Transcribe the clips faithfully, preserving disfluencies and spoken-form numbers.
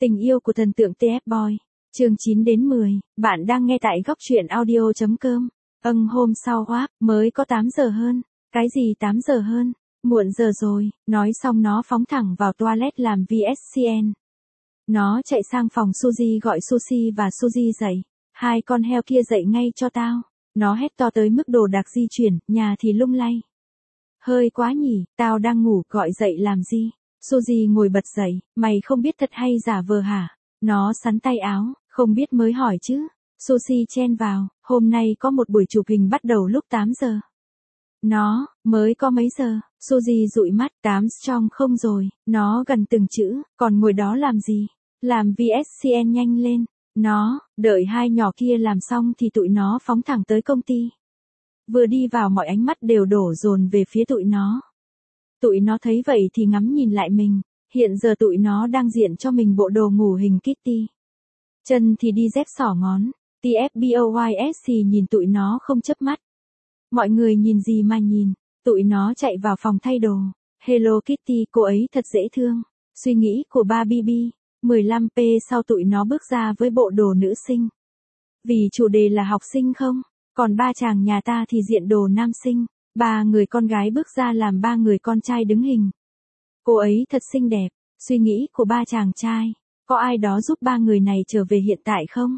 Tình yêu của thần tượng tê ép Boy. Chương chín đến mười, bạn đang nghe tại góc truyện audio chấm com. Âng hôm sau Wap, mới có tám giờ hơn. Cái gì tám giờ hơn? Muộn giờ rồi, nói xong nó phóng thẳng vào toilet làm vê ét xê en. Nó chạy sang phòng Suzy gọi Sushi và Suzy dậy. Hai con heo kia dậy ngay cho tao. Nó hét to tới mức đồ đạc di chuyển, nhà thì lung lay. Hơi quá nhỉ, tao đang ngủ, gọi dậy làm gì? Suzy ngồi bật dậy, mày không biết thật hay giả vờ hả? Nó sắn tay áo, không biết mới hỏi chứ. Sushi chen vào, hôm nay có một buổi chụp hình bắt đầu lúc tám giờ. Nó, mới có mấy giờ? Suzy dụi mắt, tám strong không rồi, nó gần từng chữ, còn ngồi đó làm gì? Làm vê ét xê en nhanh lên. Nó, đợi hai nhỏ kia làm xong thì tụi nó phóng thẳng tới công ty. Vừa đi vào mọi ánh mắt đều đổ dồn về phía tụi nó. Tụi nó thấy vậy thì ngắm nhìn lại mình, hiện giờ tụi nó đang diện cho mình bộ đồ ngủ hình Kitty. Chân thì đi dép xỏ ngón, tê ép Boys thì nhìn tụi nó không chớp mắt. Mọi người nhìn gì mà nhìn, tụi nó chạy vào phòng thay đồ. Hello Kitty, cô ấy thật dễ thương. Suy nghĩ của ba bê bê, mười lăm p sau tụi nó bước ra với bộ đồ nữ sinh. Vì chủ đề là học sinh không, còn ba chàng nhà ta thì diện đồ nam sinh. Ba người con gái bước ra làm ba người con trai đứng hình. Cô ấy thật xinh đẹp, suy nghĩ của ba chàng trai. Có ai đó giúp ba người này trở về hiện tại không?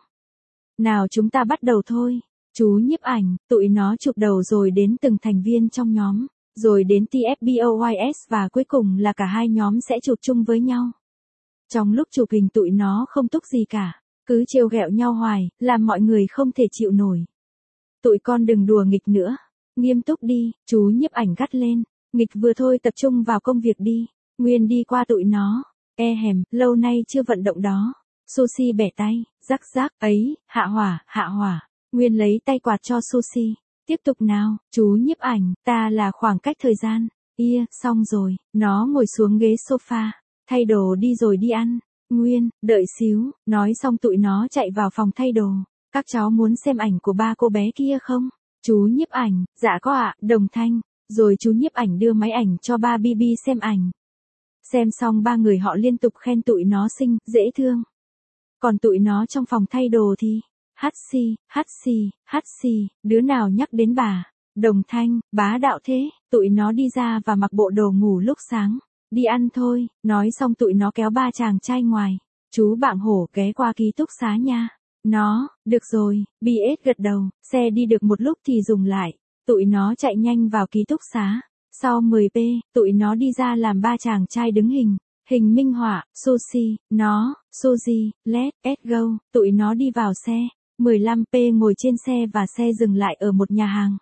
Nào chúng ta bắt đầu thôi. Chú nhiếp ảnh, tụi nó chụp đầu rồi đến từng thành viên trong nhóm, rồi đến tê ép Boys và cuối cùng là cả hai nhóm sẽ chụp chung với nhau. Trong lúc chụp hình tụi nó không túc gì cả, cứ trêu ghẹo nhau hoài, làm mọi người không thể chịu nổi. Tụi con đừng đùa nghịch nữa. Nghiêm túc đi, chú nhiếp ảnh gắt lên. Nghịch vừa thôi, tập trung vào công việc đi. Nguyên đi qua tụi nó. E hèm, lâu nay chưa vận động đó. Sushi bẻ tay, rắc rắc, ấy, hạ hỏa, hạ hỏa. Nguyên lấy tay quạt cho Sushi. Tiếp tục nào, chú nhiếp ảnh, ta là khoảng cách thời gian. Ia, xong rồi, nó ngồi xuống ghế sofa. Thay đồ đi rồi đi ăn. Nguyên, đợi xíu, nói xong tụi nó chạy vào phòng thay đồ. Các cháu muốn xem ảnh của ba cô bé kia không? Chú nhiếp ảnh, dạ có ạ, đồng thanh. Rồi chú nhiếp ảnh đưa máy ảnh cho ba bê bê xem ảnh. Xem xong ba người họ liên tục khen tụi nó xinh, dễ thương. Còn tụi nó trong phòng thay đồ thì, hát xì, hát xì, hát xì, đứa nào nhắc đến bà. Đồng thanh, bá đạo thế, tụi nó đi ra và mặc bộ đồ ngủ lúc sáng. Đi ăn thôi, nói xong tụi nó kéo ba chàng trai ngoài. Chú Bạng Hổ ghé qua ký túc xá nha. Nó, được rồi, bê ét gật đầu, xe đi được một lúc thì dừng lại. Tụi nó chạy nhanh vào ký túc xá. Sau mười p, tụi nó đi ra làm ba chàng trai đứng hình. Hình minh họa, Sushi, nó, Suzy, let's go. Tụi nó đi vào xe. mười lăm p ngồi trên xe và xe dừng lại ở một nhà hàng.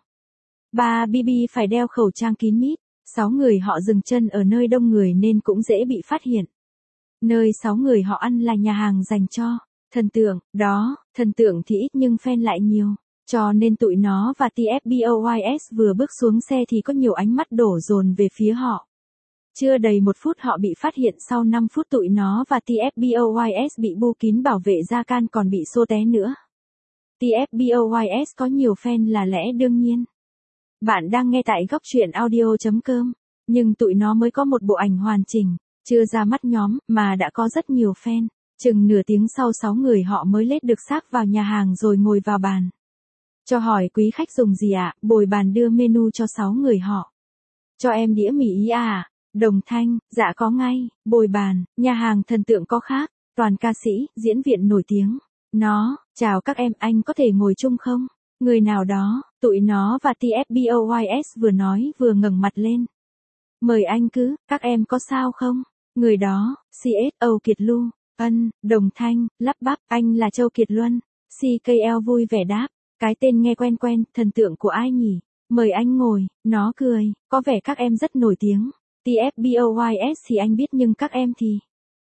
Ba bê bê phải đeo khẩu trang kín mít. Sáu người họ dừng chân ở nơi đông người nên cũng dễ bị phát hiện. Nơi sáu người họ ăn là nhà hàng dành cho thần tượng, đó, thần tượng thì ít nhưng fan lại nhiều. Cho nên tụi nó và tê ép Boys vừa bước xuống xe thì có nhiều ánh mắt đổ dồn về phía họ. Chưa đầy một phút họ bị phát hiện, sau năm phút tụi nó và tê ép Boys bị bu kín bảo vệ da can còn bị xô té nữa. tê ép Boys có nhiều fan là lẽ đương nhiên. Bạn đang nghe tại góc truyện audio chấm com, nhưng tụi nó mới có một bộ ảnh hoàn chỉnh, chưa ra mắt nhóm, mà đã có rất nhiều fan. Chừng nửa tiếng sau sáu người họ mới lết được xác vào nhà hàng rồi ngồi vào bàn. Cho hỏi quý khách dùng gì ạ? À? Bồi bàn đưa menu cho sáu người họ. Cho em đĩa mì ý à? Đồng thanh, dạ có ngay. Bồi bàn, nhà hàng thần tượng có khác, toàn ca sĩ, diễn viên nổi tiếng. Nó, chào các em, anh có thể ngồi chung không? Người nào đó, tụi nó và tê ép Boys vừa nói vừa ngẩng mặt lên. Mời anh cứ, các em có sao không? Người đó, xê ét o Kiệt Lu. Ân, đồng thanh, lắp bắp, anh là Châu Kiệt Luân. xê ca lờ vui vẻ đáp, cái tên nghe quen quen, thần tượng của ai nhỉ? Mời anh ngồi. Nó cười, có vẻ các em rất nổi tiếng. tê ép Boys thì anh biết nhưng các em thì...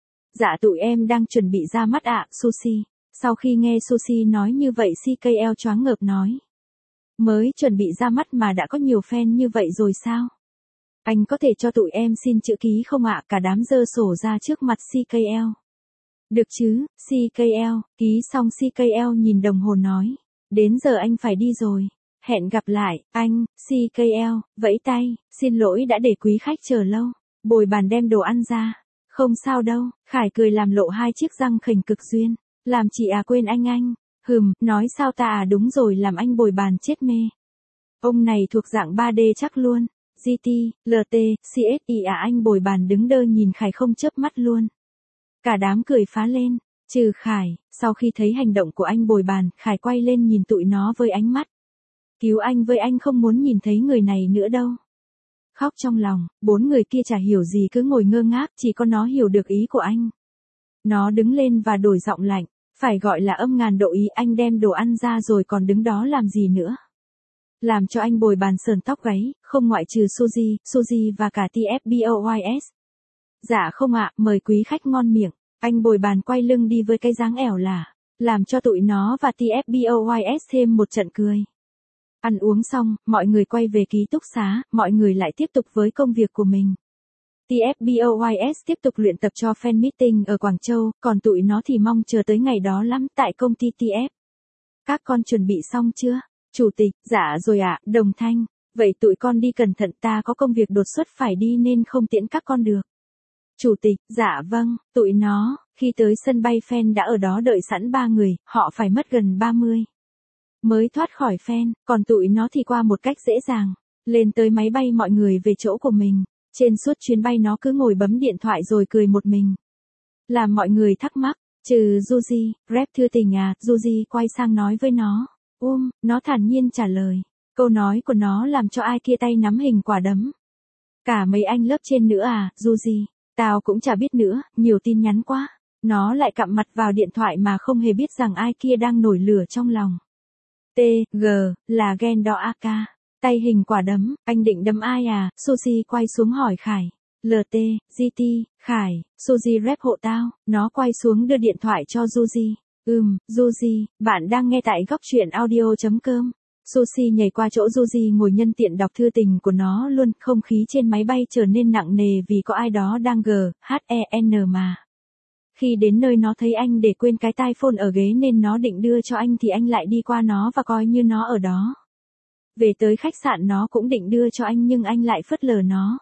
Dạ tụi em đang chuẩn bị ra mắt ạ, Sushi. Sau khi nghe Sushi nói như vậy xê ca lờ choáng ngợp nói. Mới chuẩn bị ra mắt mà đã có nhiều fan như vậy rồi sao? Anh có thể cho tụi em xin chữ ký không ạ? Cả đám giơ sổ ra trước mặt xê ca lờ. Được chứ, xê ca lờ, ký xong xê ca lờ nhìn đồng hồ nói. Đến giờ anh phải đi rồi. Hẹn gặp lại, anh, xê ca lờ, vẫy tay, xin lỗi đã để quý khách chờ lâu. Bồi bàn đem đồ ăn ra. Không sao đâu, Khải cười làm lộ hai chiếc răng khểnh cực duyên. Làm chị à quên anh anh. Hừm, nói sao ta à đúng rồi làm anh bồi bàn chết mê. Ông này thuộc dạng ba D chắc luôn. giê tê, lờ tê, xê ét i à anh bồi bàn đứng đơ nhìn Khải không chớp mắt luôn. Cả đám cười phá lên. Trừ Khải, sau khi thấy hành động của anh bồi bàn, Khải quay lên nhìn tụi nó với ánh mắt. Cứu anh với anh không muốn nhìn thấy người này nữa đâu. Khóc trong lòng, bốn người kia chả hiểu gì cứ ngồi ngơ ngác, chỉ có nó hiểu được ý của anh. Nó đứng lên và đổi giọng lạnh, phải gọi là âm ngàn độ ý, anh đem đồ ăn ra rồi còn đứng đó làm gì nữa. Làm cho anh bồi bàn sờn tóc gáy, không ngoại trừ Suzy, Suzy và cả tê ép boys. Dạ không ạ, mời quý khách ngon miệng. Anh bồi bàn quay lưng đi với cái dáng ẻo lả, làm cho tụi nó và tê ép boys thêm một trận cười. Ăn uống xong, mọi người quay về ký túc xá, mọi người lại tiếp tục với công việc của mình. tê ép boys tiếp tục luyện tập cho fan meeting ở Quảng Châu, còn tụi nó thì mong chờ tới ngày đó lắm tại công ty tê ép. Các con chuẩn bị xong chưa? Chủ tịch, dạ rồi ạ, Đồng Thanh. Vậy tụi con đi cẩn thận, ta có công việc đột xuất phải đi nên không tiễn các con được. Chủ tịch, dạ vâng, tụi nó, khi tới sân bay fan đã ở đó đợi sẵn ba người, họ phải mất gần ba mươi. Mới thoát khỏi fan, còn tụi nó thì qua một cách dễ dàng. Lên tới máy bay mọi người về chỗ của mình. Trên suốt chuyến bay nó cứ ngồi bấm điện thoại rồi cười một mình. Làm mọi người thắc mắc, trừ Yuji, rep thưa tình à, Yuji quay sang nói với nó. Um, nó thản nhiên trả lời. Câu nói của nó làm cho ai kia tay nắm hình quả đấm. Cả mấy anh lớp trên nữa à, Yuji, tao cũng chả biết nữa, nhiều tin nhắn quá. Nó lại cặm mặt vào điện thoại mà không hề biết rằng ai kia đang nổi lửa trong lòng. T, G, là ghen đỏ a ca. Tay hình quả đấm, anh định đấm ai à, Suzy quay xuống hỏi Khải. lờ tê, giê tê, Khải, Suzy rep hộ tao, nó quay xuống đưa điện thoại cho Yuji. Ừm, Yuji, bạn đang nghe tại góc truyện audio chấm com. Suzy nhảy qua chỗ Yuji ngồi nhân tiện đọc thư tình của nó luôn, không khí trên máy bay trở nên nặng nề vì có ai đó đang g, h e n mà. Khi đến nơi nó thấy anh để quên cái tai phone ở ghế nên nó định đưa cho anh thì anh lại đi qua nó và coi như nó ở đó. Về tới khách sạn nó cũng định đưa cho anh nhưng anh lại phớt lờ nó.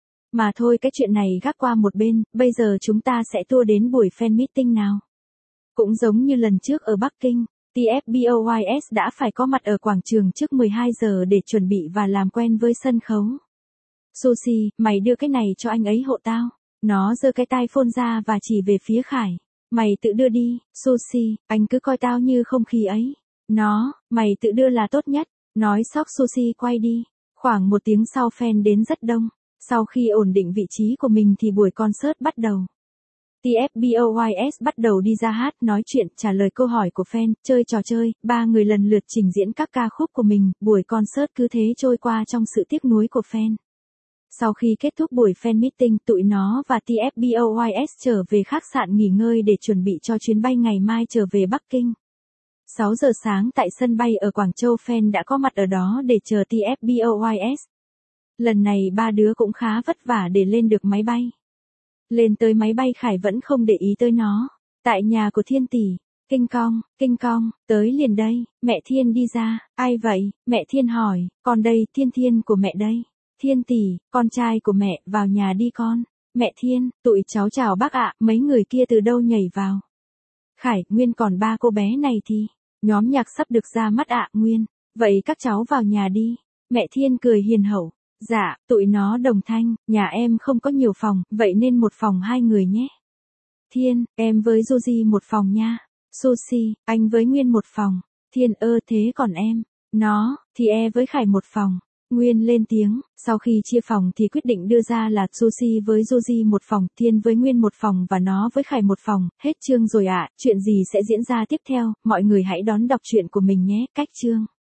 Mà thôi cái chuyện này gác qua một bên, bây giờ chúng ta sẽ tour đến buổi fan meeting nào. Cũng giống như lần trước ở Bắc Kinh, tê ép boys đã phải có mặt ở quảng trường trước mười hai giờ để chuẩn bị và làm quen với sân khấu. Suzy, mày đưa cái này cho anh ấy hộ tao. Nó giơ cái tai phone ra và chỉ về phía Khải. Mày tự đưa đi, Suzy, anh cứ coi tao như không khí ấy. Nó, mày tự đưa là tốt nhất. Nói sóc Suzy quay đi. Khoảng một tiếng sau fan đến rất đông. Sau khi ổn định vị trí của mình thì buổi concert bắt đầu. tê ép boys bắt đầu đi ra hát, nói chuyện, trả lời câu hỏi của fan, chơi trò chơi, ba người lần lượt trình diễn các ca khúc của mình, buổi concert cứ thế trôi qua trong sự tiếc nuối của fan. Sau khi kết thúc buổi fan meeting, tụi nó và tê ép boys trở về khách sạn nghỉ ngơi để chuẩn bị cho chuyến bay ngày mai trở về Bắc Kinh. sáu giờ sáng tại sân bay ở Quảng Châu fan đã có mặt ở đó để chờ tê ép boys. Lần này ba đứa cũng khá vất vả để lên được máy bay. Lên tới máy bay Khải vẫn không để ý tới nó. Tại nhà của Thiên tỷ, Kinh Cong, Kinh Cong, tới liền đây, mẹ Thiên đi ra, ai vậy, mẹ Thiên hỏi, con đây, Thiên Thiên của mẹ đây. Thiên tỷ, con trai của mẹ, vào nhà đi con. Mẹ Thiên, tụi cháu chào bác ạ, mấy người kia từ đâu nhảy vào. Khải, Nguyên còn ba cô bé này thì, nhóm nhạc sắp được ra mắt ạ, Nguyên. Vậy các cháu vào nhà đi. Mẹ Thiên cười hiền hậu. Dạ, tụi nó Đồng Thanh, nhà em không có nhiều phòng, vậy nên một phòng hai người nhé. Thiên, em với Yuji một phòng nha. Suzy, anh với Nguyên một phòng. Thiên ơ thế còn em, nó, thì e với Khải một phòng. Nguyên lên tiếng, sau khi chia phòng thì quyết định đưa ra là Suzy với Yuji một phòng, Thiên với Nguyên một phòng và nó với Khải một phòng. Hết chương rồi ạ, à, chuyện gì sẽ diễn ra tiếp theo, mọi người hãy đón đọc truyện của mình nhé, cách chương.